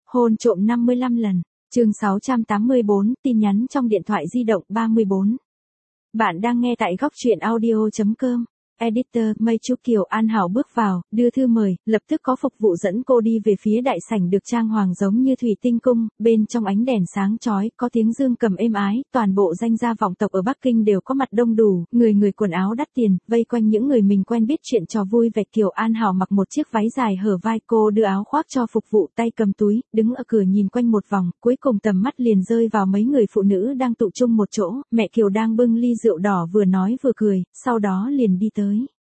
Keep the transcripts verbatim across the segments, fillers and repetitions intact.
Hôn trộm năm mươi lăm lần. Chương sáu trăm tám mươi bốn, tin nhắn trong điện thoại di động ba mươi bốn. Bạn đang nghe tại góc truyện audio chấm com. Editor, Mây Trúc Kiều An Hảo bước vào, đưa thư mời, lập tức có phục vụ dẫn cô đi về phía đại sảnh được trang hoàng giống như thủy tinh cung, bên trong ánh đèn sáng chói, có tiếng dương cầm êm ái, toàn bộ danh gia vọng tộc ở Bắc Kinh đều có mặt đông đủ, người người quần áo đắt tiền, vây quanh những người mình quen biết chuyện trò vui vẻ. Kiều An Hảo mặc một chiếc váy dài hở vai, cô đưa áo khoác cho phục vụ, tay cầm túi, đứng ở cửa nhìn quanh một vòng, cuối cùng tầm mắt liền rơi vào mấy người phụ nữ đang tụ chung một chỗ, mẹ Kiều đang bưng ly rượu đỏ vừa nói vừa cười, sau đó liền đi tới.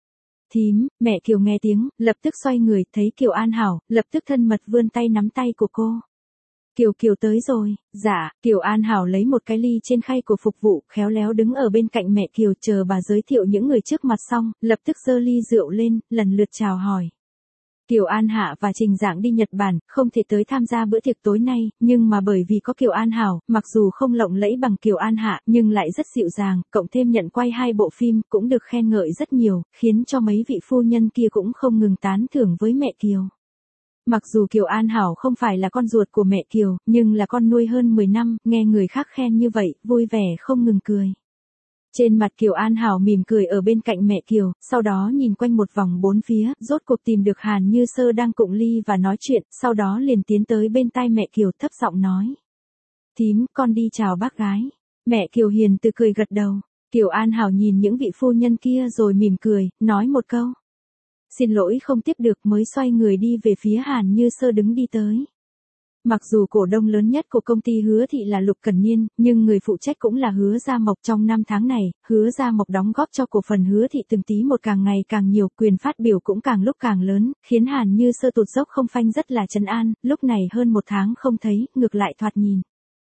Thím, mẹ Kiều nghe tiếng, lập tức xoay người, thấy Kiều An Hảo, lập tức thân mật vươn tay nắm tay của cô. Kiều Kiều tới rồi, dạ, Kiều An Hảo lấy một cái ly trên khay của phục vụ, khéo léo đứng ở bên cạnh mẹ Kiều chờ bà giới thiệu những người trước mặt xong, lập tức giơ ly rượu lên, lần lượt chào hỏi. Kiều An Hạ và Trình Dạng đi Nhật Bản, không thể tới tham gia bữa tiệc tối nay, nhưng mà bởi vì có Kiều An Hảo, mặc dù không lộng lẫy bằng Kiều An Hạ, nhưng lại rất dịu dàng, cộng thêm nhận quay hai bộ phim, cũng được khen ngợi rất nhiều, khiến cho mấy vị phu nhân kia cũng không ngừng tán thưởng với mẹ Kiều. Mặc dù Kiều An Hảo không phải là con ruột của mẹ Kiều, nhưng là con nuôi hơn mười năm, nghe người khác khen như vậy, vui vẻ không ngừng cười. Trên mặt Kiều An Hảo mỉm cười ở bên cạnh mẹ Kiều, sau đó nhìn quanh một vòng bốn phía, rốt cuộc tìm được Hàn Như Sơ đang cụng ly và nói chuyện, sau đó liền tiến tới bên tai mẹ Kiều thấp giọng nói. Thím, con đi chào bác gái. Mẹ Kiều hiền từ cười gật đầu. Kiều An Hảo nhìn những vị phu nhân kia rồi mỉm cười, nói một câu. Xin lỗi không tiếp được mới xoay người đi về phía Hàn Như Sơ đứng đi tới. Mặc dù cổ đông lớn nhất của công ty Hứa Thị là Lục Cẩn Niên, nhưng người phụ trách cũng là Hứa Gia Mộc. Trong năm tháng này, Hứa Gia Mộc đóng góp cho cổ phần Hứa Thị từng tí một càng ngày càng nhiều, quyền phát biểu cũng càng lúc càng lớn, khiến Hàn Như Sơ tụt dốc không phanh rất là trấn an, lúc này hơn một tháng không thấy, ngược lại thoạt nhìn.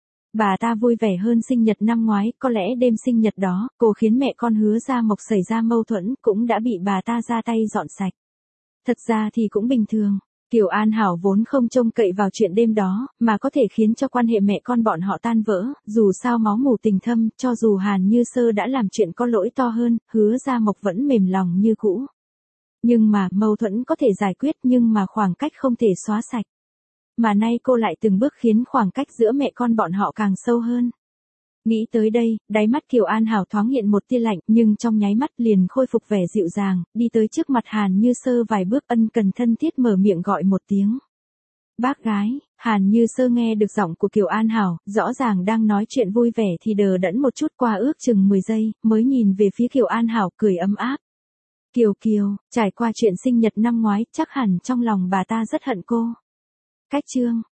Bà ta vui vẻ hơn sinh nhật năm ngoái, có lẽ đêm sinh nhật đó, cô khiến mẹ con Hứa Gia Mộc xảy ra mâu thuẫn, cũng đã bị bà ta ra tay dọn sạch. Thật ra thì cũng bình thường. Kiều An Hảo vốn không trông cậy vào chuyện đêm đó, mà có thể khiến cho quan hệ mẹ con bọn họ tan vỡ, dù sao máu mủ tình thâm, cho dù Hàn Như Sơ đã làm chuyện có lỗi to hơn, Hứa Gia Mộc vẫn mềm lòng như cũ. Nhưng mà, mâu thuẫn có thể giải quyết nhưng mà khoảng cách không thể xóa sạch. Mà nay cô lại từng bước khiến khoảng cách giữa mẹ con bọn họ càng sâu hơn. Nghĩ tới đây, đáy mắt Kiều An Hảo thoáng hiện một tia lạnh, nhưng trong nháy mắt liền khôi phục vẻ dịu dàng, đi tới trước mặt Hàn Như Sơ vài bước ân cần thân thiết mở miệng gọi một tiếng. Bác gái. Hàn Như Sơ nghe được giọng của Kiều An Hảo, rõ ràng đang nói chuyện vui vẻ thì đờ đẫn một chút, qua ước chừng mười giây, mới nhìn về phía Kiều An Hảo cười ấm áp. Kiều Kiều, trải qua chuyện sinh nhật năm ngoái, chắc hẳn trong lòng bà ta rất hận cô. Cách chương.